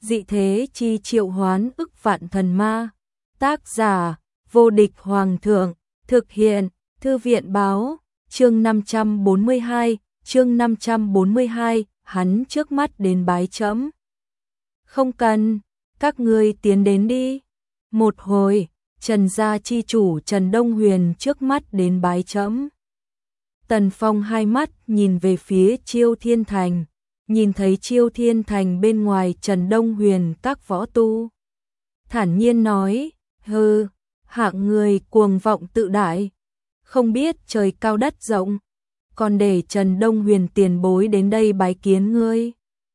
Dị thế chi triệu hoán ức vạn thần ma. Tác giả: Vô địch hoàng thượng. Thực hiện: Thư viện báo. Chương 542, hắn trước mắt đến bái trẫm. Không cần, các ngươi tiến đến đi. Một hồi, Trần gia chi chủ Trần Đông Huyền trước mắt đến bái trẫm. Tần Phong hai mắt nhìn về phía Chiêu Thiên Thành, nhìn thấy Chiêu Thiên Thành bên ngoài Trần Đông Huyền các võ tu. Thản nhiên nói, hừ, hạng người cuồng vọng tự đại, không biết trời cao đất rộng, còn để Trần Đông Huyền tiền bối đến đây bái kiến ngươi.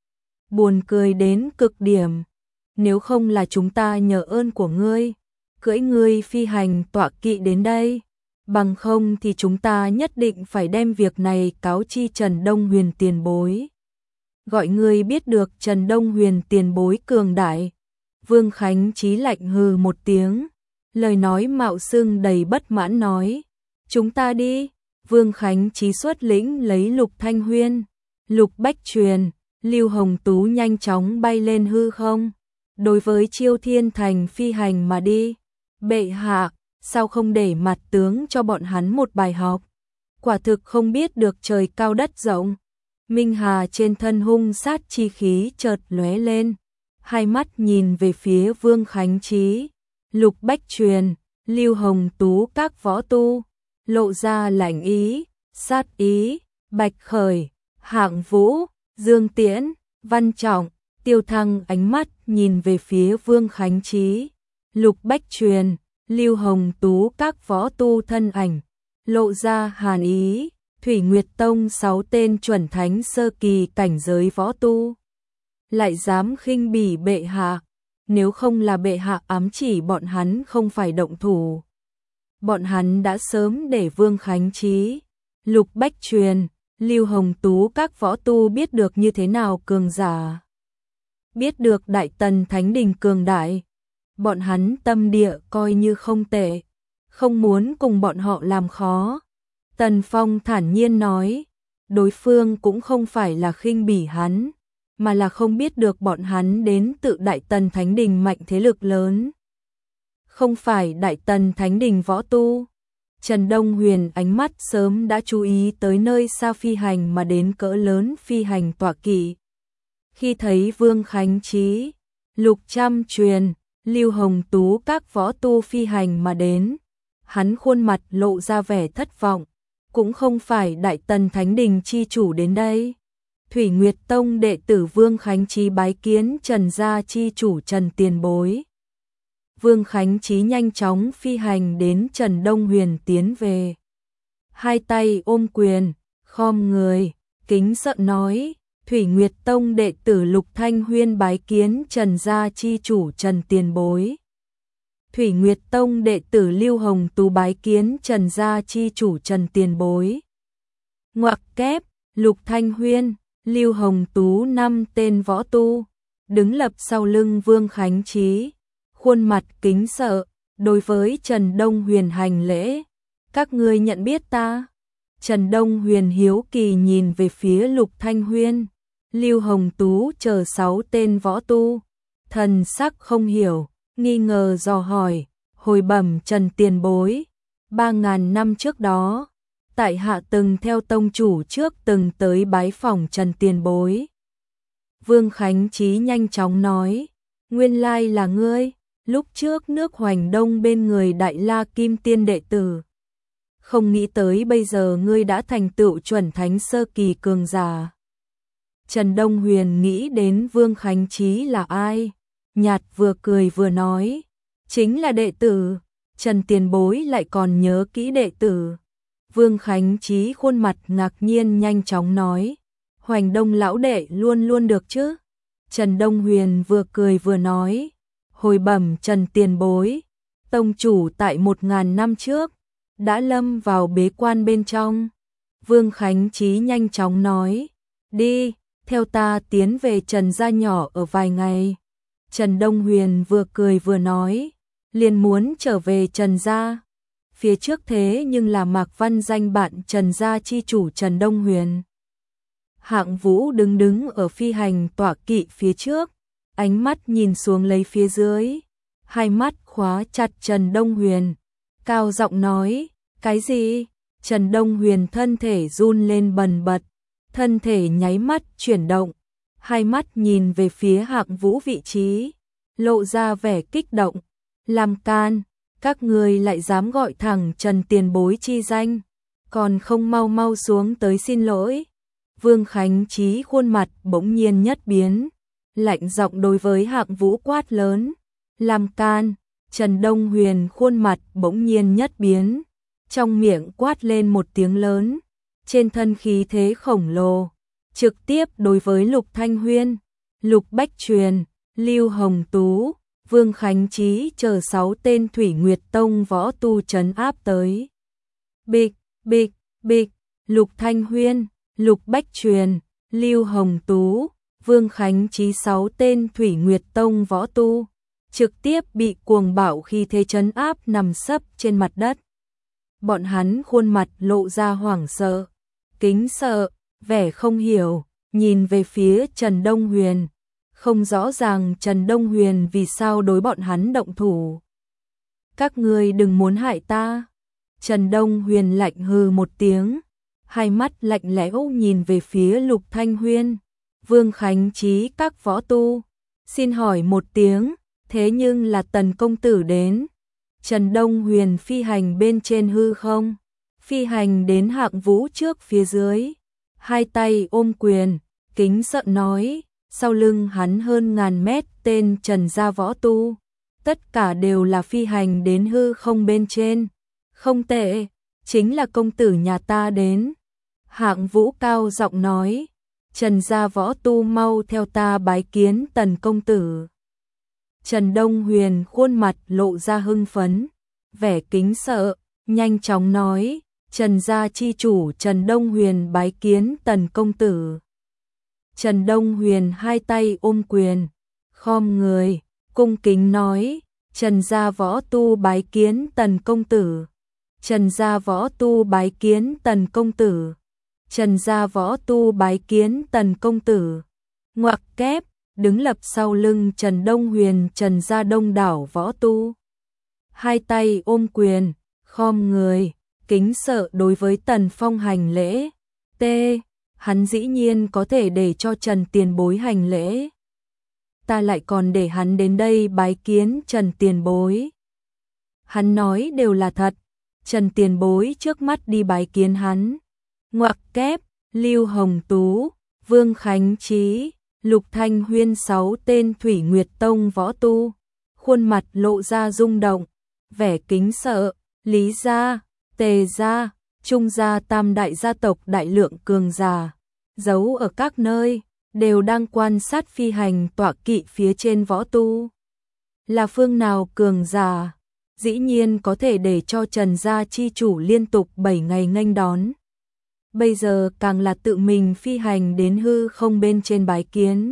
Buồn cười đến cực điểm, nếu không là chúng ta nhờ ơn của ngươi, cưỡi ngươi phi hành tọa kỵ đến đây, bằng không thì chúng ta nhất định phải đem việc này cáo chi Trần Đông Huyền tiền bối. Gọi ngươi biết được Trần Đông Huyền tiền bối cường đại. Vương Khánh Chí lạnh hừ một tiếng, lời nói mạo xưng đầy bất mãn nói, chúng ta đi. Vương Khánh Chí xuất lĩnh lấy Lục Thanh Huyên, Lục Bách Truyền, Lưu Hồng Tú nhanh chóng bay lên hư không, đối với Chiêu Thiên Thành phi hành mà đi. Bệ hạ, sao không để mặt tướng cho bọn hắn một bài học? Quả thực không biết được trời cao đất rộng. Minh Hà trên thân hung sát chi khí chợt lóe lên, hai mắt nhìn về phía Vương Khánh Chí, Lục Bách Truyền, Lưu Hồng Tú các võ tu, lộ ra lạnh ý, sát ý. Bạch Khởi, Hạng Vũ, Dương Tiễn, Văn Trọng, Tiêu Thăng ánh mắt nhìn về phía Vương Khánh Chí, Lục Bách Truyền, Lưu Hồng Tú các võ tu thân ảnh, lộ ra hàn ý. Thủy Nguyệt Tông 6 tên chuẩn thánh sơ kỳ cảnh giới võ tu, lại dám khinh bỉ bệ hạ, nếu không là bệ hạ ám chỉ bọn hắn không phải động thủ, bọn hắn đã sớm để Vương Khánh Chí, Lục Bách Truyền, Lưu Hồng Tú các võ tu biết được như thế nào cường giả, biết được Đại Tần Thánh Đình cường đại, bọn hắn tâm địa coi như không tệ, không muốn cùng bọn họ làm khó. Tần Phong thản nhiên nói, đối phương cũng không phải là khinh bỉ hắn, mà là không biết được bọn hắn đến tự Đại Tần Thánh Đình mạnh thế lực lớn. Không phải Đại Tần Thánh Đình võ tu. Trần Đông Huyền ánh mắt sớm đã chú ý tới nơi xa phi hành mà đến cỡ lớn phi hành tọa kỵ. Khi thấy Vương Khánh Chí, Lục Trăm Truyền, Lưu Hồng Tú các võ tu phi hành mà đến, hắn khuôn mặt lộ ra vẻ thất vọng. Cũng không phải Đại Tần Thánh Đình chi chủ đến đây. Thủy Nguyệt Tông đệ tử Vương Khánh Chí bái kiến Trần gia chi chủ Trần tiền bối. Vương Khánh Chí nhanh chóng phi hành đến Trần Đông Huyền tiến về. Hai tay ôm quyền, khom người, kính sợ nói, Thủy Nguyệt Tông đệ tử Lục Thanh Huyên bái kiến Trần gia chi chủ Trần tiền bối. Thủy Nguyệt Tông đệ tử Lưu Hồng Tú bái kiến Trần gia chi chủ Trần tiền bối. Ngoặc kép, Lục Thanh Huyên, Lưu Hồng Tú 5 tên võ tu, đứng lập sau lưng Vương Khánh Chí, khuôn mặt kính sợ, đối với Trần Đông Huyền hành lễ. Các ngươi nhận biết ta? Trần Đông Huyền hiếu kỳ nhìn về phía Lục Thanh Huyên, Lưu Hồng Tú chờ 6 tên võ tu, thần sắc không hiểu, nghi ngờ dò hỏi, hồi bẩm Trần tiền bối, 3.000 năm trước đó, tại hạ từng theo tông chủ trước từng tới bái phỏng Trần tiền bối. Vương Khánh Chí nhanh chóng nói, nguyên lai là ngươi, lúc trước nước Hoành Đông bên người Đại La Kim Tiên đệ tử. Không nghĩ tới bây giờ ngươi đã thành tựu chuẩn thánh sơ kỳ cường giả. Trần Đông Huyền nghĩ đến Vương Khánh Chí là ai? Nhạt vừa cười vừa nói, chính là đệ tử. Trần tiền bối lại còn nhớ kỹ đệ tử. Vương Khánh Chí khuôn mặt ngạc nhiên nhanh chóng nói, Hoành Đông lão đệ luôn luôn được chứ. Trần Đông Huyền vừa cười vừa nói, hồi bẩm Trần tiền bối, tông chủ tại 1.000 năm trước, đã lâm vào bế quan bên trong. Vương Khánh Chí nhanh chóng nói, đi, theo ta tiến về Trần gia nhỏ ở vài ngày. Trần Đông Huyền vừa cười vừa nói, liền muốn trở về Trần gia. Phía trước thế nhưng là Mạc Văn danh bạn Trần gia chi chủ Trần Đông Huyền. Hạng Vũ đứng ở phi hành tọa kỵ phía trước, ánh mắt nhìn xuống lấy phía dưới, hai mắt khóa chặt Trần Đông Huyền, cao giọng nói, cái gì? Trần Đông Huyền thân thể run lên bần bật, thân thể nháy mắt chuyển động, hai mắt nhìn về phía Hạng Vũ vị trí, lộ ra vẻ kích động, làm can, các người lại dám gọi thẳng Trần tiền bối chi danh, còn không mau mau xuống tới xin lỗi. Vương Khánh Trí khuôn mặt bỗng nhiên nhất biến, lạnh giọng đối với Hạng Vũ quát lớn, làm can. Trần Đông Huyền khuôn mặt bỗng nhiên nhất biến, trong miệng quát lên một tiếng lớn, trên thân khí thế khổng lồ, trực tiếp đối với Lục Thanh Huyên, Lục Bách Truyền, Lưu Hồng Tú, Vương Khánh Trí chờ 6 tên Thủy Nguyệt Tông võ tu trấn áp tới. Bịch, bịch, bịch, Lục Thanh Huyên, Lục Bách Truyền, Lưu Hồng Tú, Vương Khánh Trí 6 tên Thủy Nguyệt Tông võ tu, trực tiếp bị cuồng bạo khi thế trấn áp nằm sấp trên mặt đất. Bọn hắn khuôn mặt lộ ra hoảng sợ, kính sợ, vẻ không hiểu, nhìn về phía Trần Đông Huyền, không rõ ràng Trần Đông Huyền vì sao đối bọn hắn động thủ. Các ngươi đừng muốn hại ta. Trần Đông Huyền lạnh hừ một tiếng, hai mắt lạnh lẽo nhìn về phía Lục Thanh Huyên, Vương Khánh Trí các võ tu. Xin hỏi một tiếng, thế nhưng là Tần công tử đến. Trần Đông Huyền phi hành bên trên hư không, phi hành đến Hạng Vũ trước phía dưới, hai tay ôm quyền, kính sợ nói, sau lưng hắn hơn ngàn mét tên Trần gia võ tu, tất cả đều là phi hành đến hư không bên trên. Không tệ, chính là công tử nhà ta đến. Hạng Vũ cao giọng nói, Trần gia võ tu mau theo ta bái kiến Tần công tử. Trần Đông Huyền khuôn mặt lộ ra hưng phấn, vẻ kính sợ, nhanh chóng nói, Trần gia chi chủ Trần Đông Huyền bái kiến Tần công tử. Trần Đông Huyền hai tay ôm quyền, khom người, cung kính nói, Trần gia võ tu bái kiến Tần công tử. Trần gia võ tu bái kiến Tần công tử. Trần gia võ tu bái kiến Tần công tử. Ngoặc kép, đứng lập sau lưng Trần Đông Huyền Trần gia đông đảo võ tu. Hai tay ôm quyền, khom người, kính sợ đối với Tần Phong hành lễ. T. Hắn dĩ nhiên có thể để cho Trần tiền bối hành lễ. Ta lại còn để hắn đến đây bái kiến Trần tiền bối. Hắn nói đều là thật. Trần tiền bối trước mắt đi bái kiến hắn. Ngoặc kép, Lưu Hồng Tú, Vương Khánh Trí, Lục Thanh Huyên 6 tên Thủy Nguyệt Tông võ tu, khuôn mặt lộ ra rung động, vẻ kính sợ, Lý gia, Tề gia, Trung gia tam đại gia tộc đại lượng cường giả, giấu ở các nơi, đều đang quan sát phi hành tọa kỵ phía trên võ tu. Là phương nào cường giả, dĩ nhiên có thể để cho Trần gia chi chủ liên tục 7 ngày nghênh đón. Bây giờ càng là tự mình phi hành đến hư không bên trên bái kiến,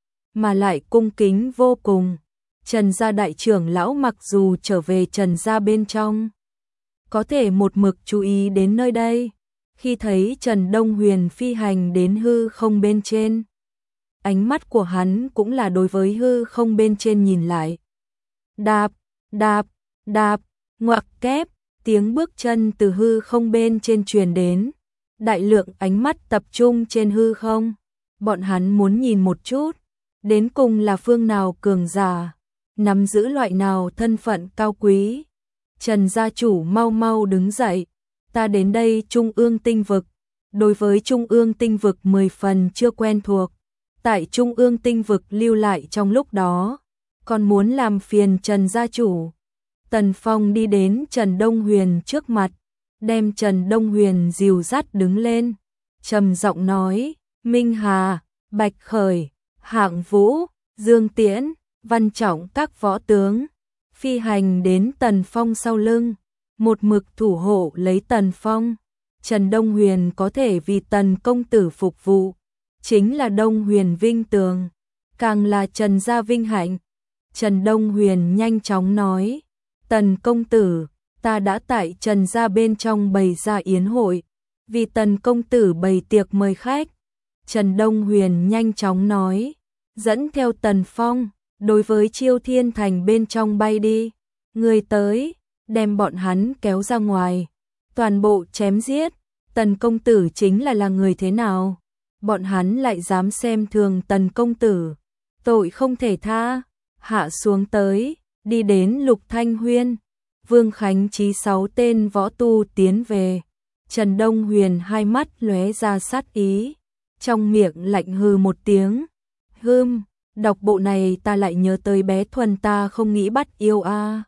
mà lại cung kính vô cùng. Trần gia đại trưởng lão mặc dù trở về Trần gia bên trong, có thể một mực chú ý đến nơi đây, khi thấy Trần Đông Huyền phi hành đến hư không bên trên, ánh mắt của hắn cũng là đối với hư không bên trên nhìn lại. Đạp, đạp, đạp, ngoặc kép, tiếng bước chân từ hư không bên trên truyền đến, đại lượng ánh mắt tập trung trên hư không, bọn hắn muốn nhìn một chút, đến cùng là phương nào cường giả, nắm giữ loại nào thân phận cao quý. Trần gia chủ mau mau đứng dậy, ta đến đây Trung ương tinh vực, đối với Trung ương tinh vực 10 phần chưa quen thuộc, tại Trung ương tinh vực lưu lại trong lúc đó, còn muốn làm phiền Trần gia chủ. Tần Phong đi đến Trần Đông Huyền trước mặt, đem Trần Đông Huyền dìu dắt đứng lên, trầm giọng nói, Minh Hà, Bạch Khởi, Hạng Vũ, Dương Tiễn, Văn Trọng các võ tướng, phi hành đến Tần Phong sau lưng, một mực thủ hộ lấy Tần Phong. Trần Đông Huyền có thể vì Tần công tử phục vụ, chính là Đông Huyền vinh tường, càng là Trần gia vinh hạnh. Trần Đông Huyền nhanh chóng nói, Tần công tử, ta đã tại Trần gia bên trong bày ra yến hội, vì Tần công tử bày tiệc mời khách. Trần Đông Huyền nhanh chóng nói, dẫn theo Tần Phong, đối với Chiêu Thiên Thành bên trong bay đi. Người tới, đem bọn hắn kéo ra ngoài, toàn bộ chém giết. Tần công tử chính là người thế nào? Bọn hắn lại dám xem thường Tần công tử, tội không thể tha. Hạ xuống tới, đi đến Lục Thanh Huyên, Vương Khánh Chí 6 tên võ tu tiến về. Trần Đông Huyền hai mắt lóe ra sát ý, trong miệng lạnh hừ một tiếng. Đọc bộ này ta lại nhớ tới bé Thuần, ta không nghĩ bắt yêu a.